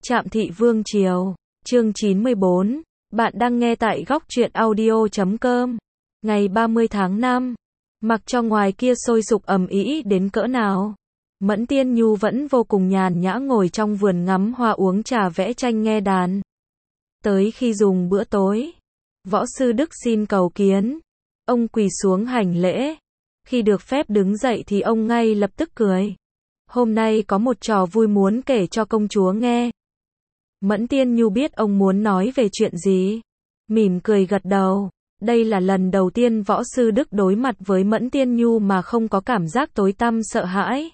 Trạm Thị Vương Triều, chương 94, bạn đang nghe tại góc truyện audio.com. Ngày 30 tháng 5, mặc cho ngoài kia sôi sục ầm ĩ đến cỡ nào, Mẫn Tiên Nhu vẫn vô cùng nhàn nhã ngồi trong vườn ngắm hoa uống trà vẽ tranh nghe đàn. Tới khi dùng bữa tối, Võ Sư Đức xin cầu kiến, ông quỳ xuống hành lễ. Khi được phép đứng dậy thì ông ngay lập tức cười. Hôm nay có một trò vui muốn kể cho công chúa nghe. Mẫn Tiên Nhu biết ông muốn nói về chuyện gì, mỉm cười gật đầu. Đây là lần đầu tiên Võ Sư Đức đối mặt với Mẫn Tiên Nhu mà không có cảm giác tối tăm sợ hãi.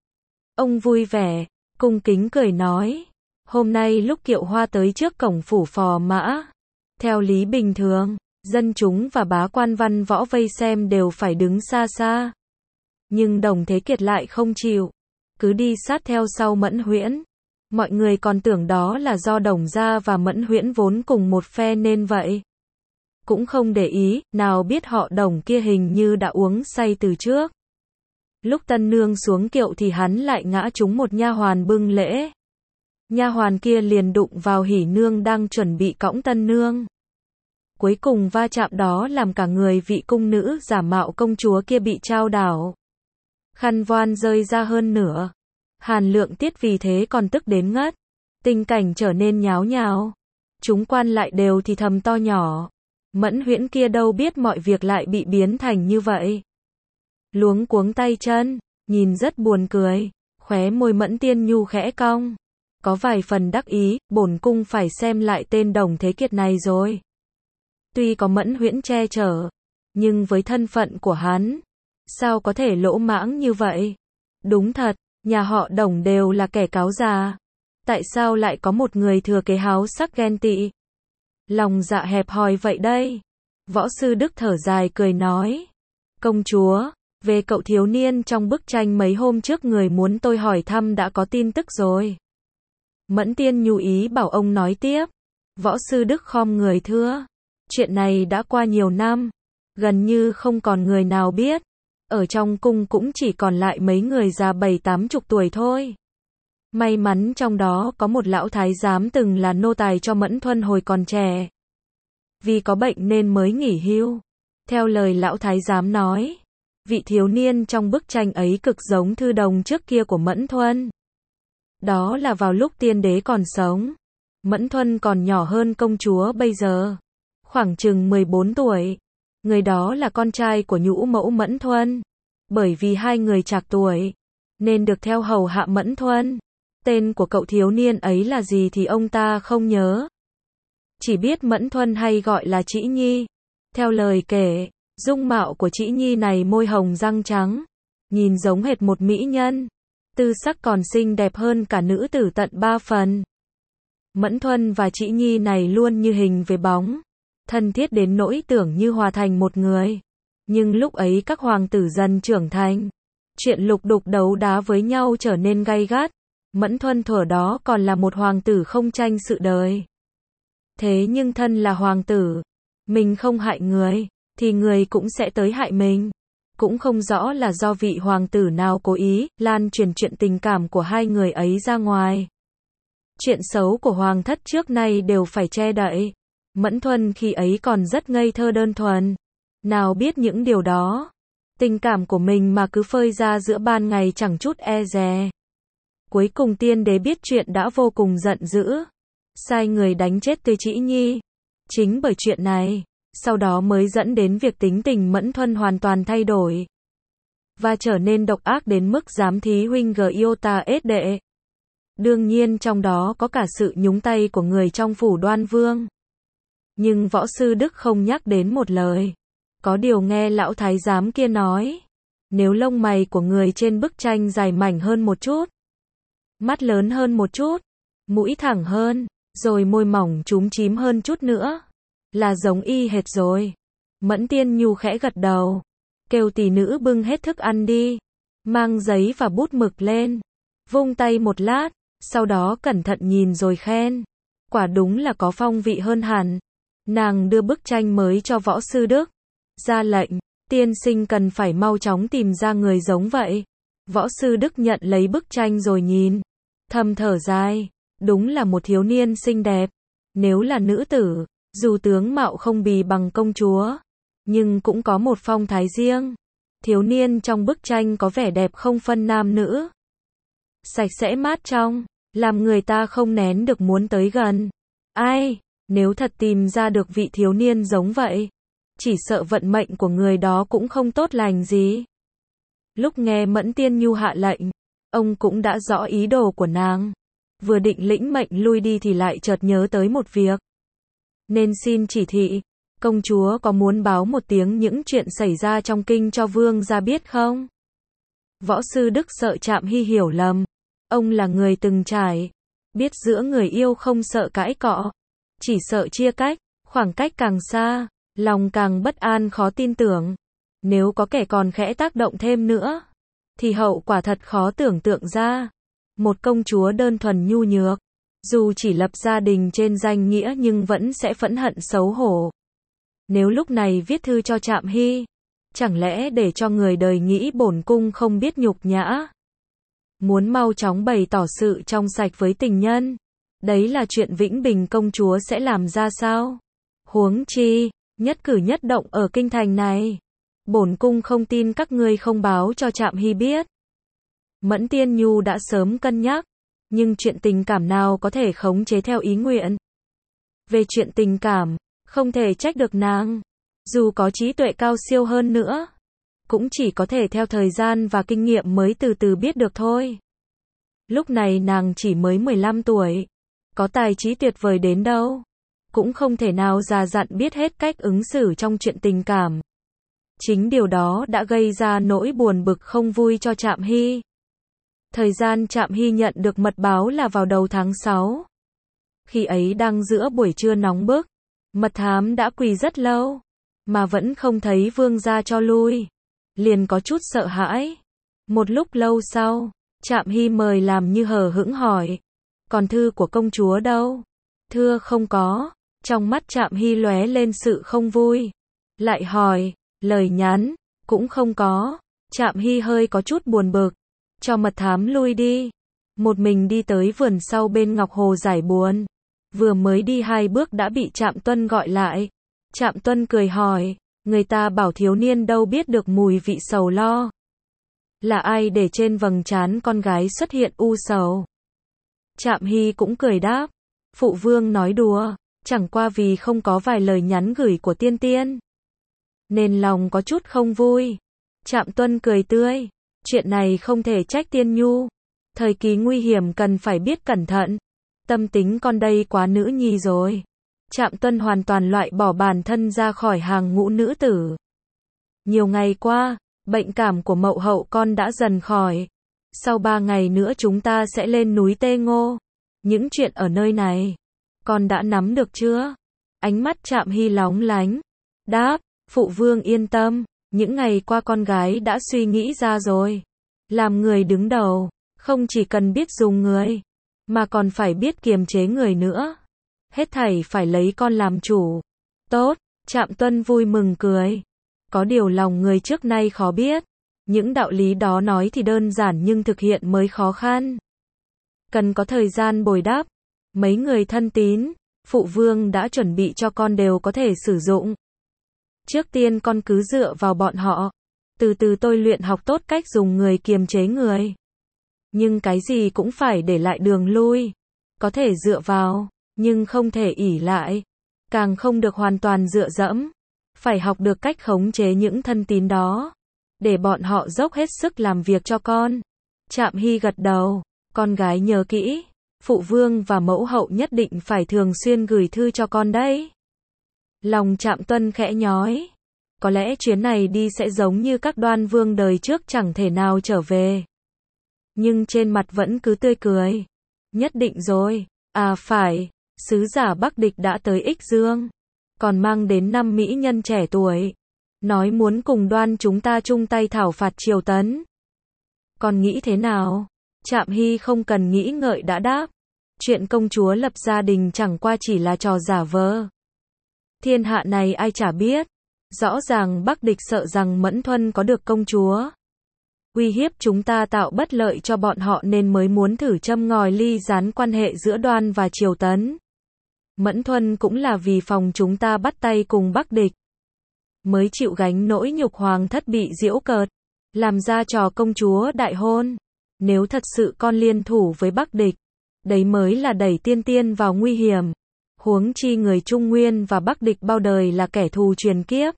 Ông vui vẻ, cung kính cười nói, hôm nay lúc kiệu hoa tới trước cổng phủ Phò Mã, theo lý bình thường, dân chúng và bá quan văn võ vây xem đều phải đứng xa xa. Nhưng Đồng Thế Kiệt lại không chịu, cứ đi sát theo sau Mẫn Huyễn. Mọi người còn tưởng đó là do Đồng gia và Mẫn Huyễn vốn cùng một phe nên vậy. Cũng không để ý, nào biết họ Đồng kia hình như đã uống say từ trước. Lúc tân nương xuống kiệu thì hắn lại ngã trúng một nha hoàn bưng lễ. Nha hoàn kia liền đụng vào Hỉ nương đang chuẩn bị cõng tân nương. Cuối cùng va chạm đó làm cả người vị cung nữ giả mạo công chúa kia bị chao đảo. Khăn voan rơi ra hơn nửa. Hàn Lượng Tiết vì thế còn tức đến ngất. Tình cảnh trở nên nháo nhào. Chúng quan lại đều thì thầm to nhỏ. Mẫn Huyễn kia đâu biết mọi việc lại bị biến thành như vậy. Luống cuống tay chân, nhìn rất buồn cười. Khóe môi Mẫn Tiên Nhu khẽ cong. Có vài phần đắc ý, bổn cung phải xem lại tên Đồng Thế Kiệt này rồi. Tuy có Mẫn Huyễn che chở, nhưng với thân phận của hắn, sao có thể lỗ mãng như vậy? Đúng thật, nhà họ Đồng đều là kẻ cáo già. Tại sao lại có một người thừa kế háo sắc ghen tị? Lòng dạ hẹp hòi vậy đây. Võ Sư Đức thở dài cười nói. Công chúa, về cậu thiếu niên trong bức tranh mấy hôm trước người muốn tôi hỏi thăm đã có tin tức rồi. Mẫn Tiên Nhu ý bảo ông nói tiếp. Võ Sư Đức khom người thưa. Chuyện này đã qua nhiều năm, gần như không còn người nào biết. Ở trong cung cũng chỉ còn lại mấy người già 70-80 tuổi thôi. May mắn trong đó có một lão thái giám từng là nô tài cho Mẫn Thuân hồi còn trẻ. Vì có bệnh nên mới nghỉ hưu. Theo lời lão thái giám nói, vị thiếu niên trong bức tranh ấy cực giống thư đồng trước kia của Mẫn Thuân. Đó là vào lúc tiên đế còn sống. Mẫn Thuân còn nhỏ hơn công chúa bây giờ, khoảng chừng 14 tuổi. Người đó là con trai của nhũ mẫu Mẫn Thuân. Bởi vì hai người trạc tuổi, nên được theo hầu hạ Mẫn Thuân. Tên của cậu thiếu niên ấy là gì thì ông ta không nhớ. Chỉ biết Mẫn Thuân hay gọi là Trĩ Nhi. Theo lời kể, dung mạo của Trĩ Nhi này môi hồng răng trắng, nhìn giống hệt một mỹ nhân. Tư sắc còn xinh đẹp hơn cả nữ tử tận 3 phần. Mẫn Thuân và Trĩ Nhi này luôn như hình với bóng, thân thiết đến nỗi tưởng như hòa thành một người. Nhưng lúc ấy các hoàng tử dần trưởng thành, chuyện lục đục đấu đá với nhau trở nên gay gắt. Mẫn Thuân thuở đó còn là một hoàng tử không tranh sự đời. Thế nhưng thân là hoàng tử, mình không hại người, thì người cũng sẽ tới hại mình. Cũng không rõ là do vị hoàng tử nào cố ý lan truyền chuyện tình cảm của hai người ấy ra ngoài. Chuyện xấu của hoàng thất trước nay đều phải che đậy. Mẫn Thuân khi ấy còn rất ngây thơ đơn thuần, nào biết những điều đó. Tình cảm của mình mà cứ phơi ra giữa ban ngày chẳng chút e dè. Cuối cùng tiên đế biết chuyện đã vô cùng giận dữ, sai người đánh chết Tư Trĩ Nhi. Chính bởi chuyện này, sau đó mới dẫn đến việc tính tình Mẫn Thuân hoàn toàn thay đổi, và trở nên độc ác đến mức dám thí huynh Giota ết đệ. Đương nhiên trong đó có cả sự nhúng tay của người trong phủ Đoan Vương. Nhưng Võ Sư Đức không nhắc đến một lời. Có điều nghe lão thái giám kia nói, nếu lông mày của người trên bức tranh dài mảnh hơn một chút, mắt lớn hơn một chút, mũi thẳng hơn, rồi môi mỏng chúm chím hơn chút nữa, là giống y hệt rồi. Mẫn Tiên Nhu khẽ gật đầu, kêu tỷ nữ bưng hết thức ăn đi, mang giấy và bút mực lên, vung tay một lát, sau đó cẩn thận nhìn rồi khen, quả đúng là có phong vị hơn hẳn. Nàng đưa bức tranh mới cho Võ Sư Đức, ra lệnh, tiên sinh cần phải mau chóng tìm ra người giống vậy. Võ Sư Đức nhận lấy bức tranh rồi nhìn, thầm thở dài, Đúng là một thiếu niên xinh đẹp. Nếu là nữ tử, dù tướng mạo không bì bằng công chúa, nhưng cũng có một phong thái riêng. Thiếu niên trong bức tranh có vẻ đẹp không phân nam nữ. Sạch sẽ mát trong, làm người ta không nén được muốn tới gần. Ai, nếu thật tìm ra được vị thiếu niên giống vậy, chỉ sợ vận mệnh của người đó cũng không tốt lành gì. Lúc nghe Mẫn Tiên Nhu hạ lệnh, ông cũng đã rõ ý đồ của nàng. Vừa định lĩnh mệnh lui đi thì lại chợt nhớ tới một việc. Nên xin chỉ thị, công chúa có muốn báo một tiếng những chuyện xảy ra trong kinh cho vương gia biết không? Võ sư Đức sợ Trạm Hy hiểu lầm. Ông là người từng trải, biết giữa người yêu không sợ cãi cọ, chỉ sợ chia cách, khoảng cách càng xa, lòng càng bất an khó tin tưởng. Nếu có kẻ còn khẽ tác động thêm nữa, thì hậu quả thật khó tưởng tượng ra. Một công chúa đơn thuần nhu nhược, dù chỉ lập gia đình trên danh nghĩa nhưng vẫn sẽ phẫn hận xấu hổ. Nếu lúc này viết thư cho Trạm Hy, chẳng lẽ để cho người đời nghĩ bổn cung không biết nhục nhã? Muốn mau chóng bày tỏ sự trong sạch với tình nhân. Đấy là chuyện Vĩnh Bình công chúa sẽ làm ra sao? Huống chi, nhất cử nhất động ở kinh thành này, bổn cung không tin các ngươi không báo cho Trạm Hy biết. Mẫn Tiên Nhu đã sớm cân nhắc, nhưng chuyện tình cảm nào có thể khống chế theo ý nguyện. Về chuyện tình cảm, không thể trách được nàng. Dù có trí tuệ cao siêu hơn nữa, cũng chỉ có thể theo thời gian và kinh nghiệm mới từ từ biết được thôi. Lúc này nàng chỉ mới 15 tuổi, có tài trí tuyệt vời đến đâu, cũng không thể nào già dặn biết hết cách ứng xử trong chuyện tình cảm. Chính điều đó đã gây ra nỗi buồn bực không vui cho Trạm Hy. Thời gian Trạm Hy nhận được mật báo là vào đầu tháng 6. Khi ấy đang giữa buổi trưa nóng bức, mật thám đã quỳ rất lâu, mà vẫn không thấy vương gia cho lui. Liền có chút sợ hãi. Một lúc lâu sau, Trạm Hy mời làm như hờ hững hỏi. Còn thư của công chúa đâu? Thưa không có. Trong mắt Trạm Hy lóe lên sự không vui. Lại hỏi, lời nhắn, cũng không có. Trạm Hy hơi có chút buồn bực. Cho mật thám lui đi. Một mình đi tới vườn sau bên Ngọc Hồ giải buồn. Vừa mới đi 2 bước đã bị Trạm Tuân gọi lại. Trạm Tuân cười hỏi, người ta bảo thiếu niên đâu biết được mùi vị sầu lo. Là ai để trên vầng trán con gái xuất hiện u sầu? Trạm Hy cũng cười đáp, phụ vương nói đùa, chẳng qua vì không có vài lời nhắn gửi của tiên tiên, nên lòng có chút không vui. Trạm Tuân cười tươi, chuyện này không thể trách Tiên Nhu. Thời kỳ nguy hiểm cần phải biết cẩn thận. Tâm tính con đây quá nữ nhi rồi. Trạm Tuân hoàn toàn loại bỏ bản thân ra khỏi hàng ngũ nữ tử. Nhiều ngày qua, bệnh cảm của mậu hậu con đã dần khỏi. Sau 3 ngày nữa chúng ta sẽ lên núi Tê Ngô. Những chuyện ở nơi này, con đã nắm được chưa? Ánh mắt Trạm Hy lóng lánh. Đáp, phụ vương yên tâm, những ngày qua con gái đã suy nghĩ ra rồi. Làm người đứng đầu, không chỉ cần biết dùng người, mà còn phải biết kiềm chế người nữa. Hết thảy phải lấy con làm chủ. Tốt, Trạm Tuân vui mừng cười. Có điều lòng người trước nay khó biết. Những đạo lý đó nói thì đơn giản nhưng thực hiện mới khó khăn. Cần có thời gian bồi đắp. Mấy người thân tín, phụ vương đã chuẩn bị cho con đều có thể sử dụng. Trước tiên con cứ dựa vào bọn họ. Từ từ tôi luyện học tốt cách dùng người kiềm chế người. Nhưng cái gì cũng phải để lại đường lui. Có thể dựa vào, nhưng không thể ỷ lại. Càng không được hoàn toàn dựa dẫm. Phải học được cách khống chế những thân tín đó. Để bọn họ dốc hết sức làm việc cho con. Trạm Hy gật đầu. Con gái nhớ kỹ. Phụ vương và mẫu hậu nhất định phải thường xuyên gửi thư cho con đấy. Lòng Trạm Tuân khẽ nhói. Có lẽ chuyến này đi sẽ giống như các Đoan vương đời trước chẳng thể nào trở về. Nhưng trên mặt vẫn cứ tươi cười. Nhất định rồi. À phải, sứ giả Bắc Địch đã tới Ích Dương. Còn mang đến 5 mỹ nhân trẻ tuổi. Nói muốn cùng Đoan chúng ta chung tay thảo phạt Triều Tấn. Con nghĩ thế nào? Trạm Hy không cần nghĩ ngợi đã đáp. Chuyện công chúa lập gia đình chẳng qua chỉ là trò giả vờ. Thiên hạ này ai chả biết. Rõ ràng Bắc Địch sợ rằng Mẫn Thuân có được công chúa. uy hiếp chúng ta tạo bất lợi cho bọn họ nên mới muốn thử châm ngòi ly gián quan hệ giữa Đoan và Triều Tấn. Mẫn Thuần cũng là vì phòng chúng ta bắt tay cùng Bắc địch, mới chịu gánh nỗi nhục hoàng thất bị giễu cợt, làm ra trò công chúa đại hôn. Nếu thật sự con liên thủ với Bắc địch, đấy mới là đẩy tiên tiên vào nguy hiểm. Huống chi người Trung Nguyên và Bắc địch bao đời là kẻ thù truyền kiếp.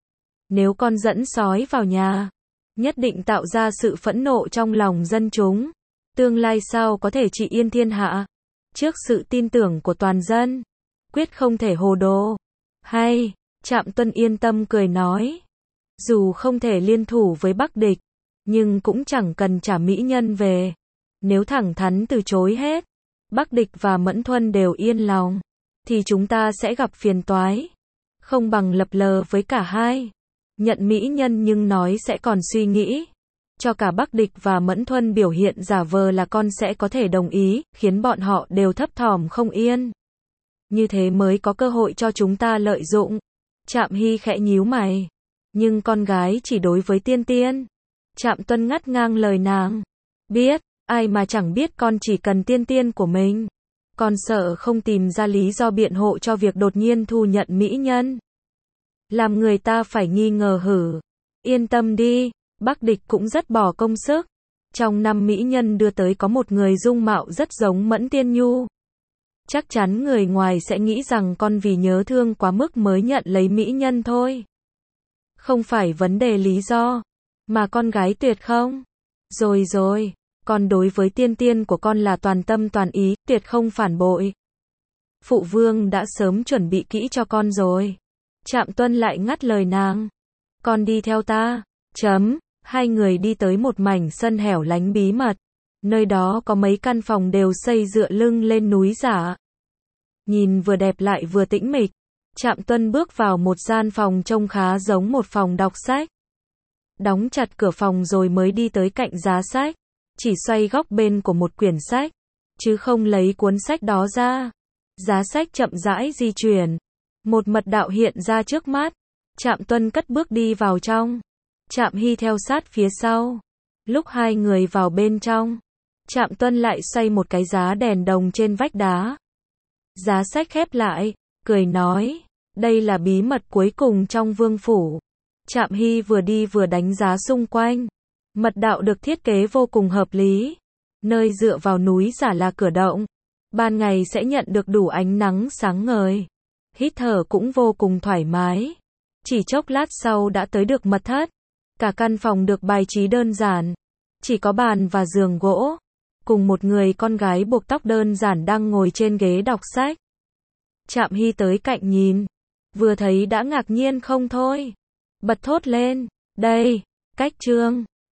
Nếu con dẫn sói vào nhà, nhất định tạo ra sự phẫn nộ trong lòng dân chúng. Tương lai sao có thể trị yên thiên hạ? Trước sự tin tưởng của toàn dân, quyết không thể hồ đồ. Hay, Trạm Tuân yên tâm cười nói. Dù không thể liên thủ với Bắc địch, nhưng cũng chẳng cần trả mỹ nhân về. Nếu thẳng thắn từ chối hết, Bắc địch và Mẫn Thuần đều yên lòng, thì chúng ta sẽ gặp phiền toái. Không bằng lập lờ với cả hai. Nhận mỹ nhân nhưng nói sẽ còn suy nghĩ. Cho cả Bắc địch và Mẫn Thuần biểu hiện giả vờ là con sẽ có thể đồng ý, khiến bọn họ đều thấp thỏm không yên. Như thế mới có cơ hội cho chúng ta lợi dụng. Trạm Hy khẽ nhíu mày. Nhưng con gái chỉ đối với tiên tiên. Trạm Tuân ngắt ngang lời nàng. Biết, ai mà chẳng biết con chỉ cần tiên tiên của mình. Con sợ không tìm ra lý do biện hộ cho việc đột nhiên thu nhận mỹ nhân. Làm người ta phải nghi ngờ hử. Yên tâm đi, Bắc địch cũng rất bỏ công sức. Trong 5 mỹ nhân đưa tới có một người dung mạo rất giống Mẫn Tiên Nhu. Chắc chắn người ngoài sẽ nghĩ rằng con vì nhớ thương quá mức mới nhận lấy mỹ nhân thôi. Không phải vấn đề lý do, mà con gái tuyệt không. Rồi, con đối với tiên tiên của con là toàn tâm toàn ý, tuyệt không phản bội. Phụ vương đã sớm chuẩn bị kỹ cho con rồi. Trạm Tuân lại ngắt lời nàng. Con đi theo ta. Hai người đi tới một mảnh sân hẻo lánh bí mật. Nơi đó có mấy căn phòng đều xây dựa lưng lên núi giả. Nhìn vừa đẹp lại vừa tĩnh mịch. Trạm Tuân bước vào một gian phòng trông khá giống một phòng đọc sách. Đóng chặt cửa phòng rồi mới đi tới cạnh giá sách. Chỉ xoay góc bên của một quyển sách, chứ không lấy cuốn sách đó ra. Giá sách chậm rãi di chuyển. Một mật đạo hiện ra trước mắt. Trạm Tuân cất bước đi vào trong. Trạm Hy theo sát phía sau. Lúc hai người vào bên trong, Trạm Tuân lại xoay một cái giá đèn đồng trên vách đá. Giá sách khép lại, cười nói, đây là bí mật cuối cùng trong vương phủ. Trạm Hy vừa đi vừa đánh giá xung quanh. Mật đạo được thiết kế vô cùng hợp lý. Nơi dựa vào núi giả là cửa động. Ban ngày sẽ nhận được đủ ánh nắng sáng ngời. Hít thở cũng vô cùng thoải mái. Chỉ chốc lát sau đã tới được mật thất. Cả căn phòng được bài trí đơn giản. Chỉ có bàn và giường gỗ. Cùng một người con gái buộc tóc đơn giản đang ngồi trên ghế đọc sách. Trạm Hy tới cạnh nhìn. Vừa thấy đã ngạc nhiên không thôi. Bật thốt lên. Đây, cách trương.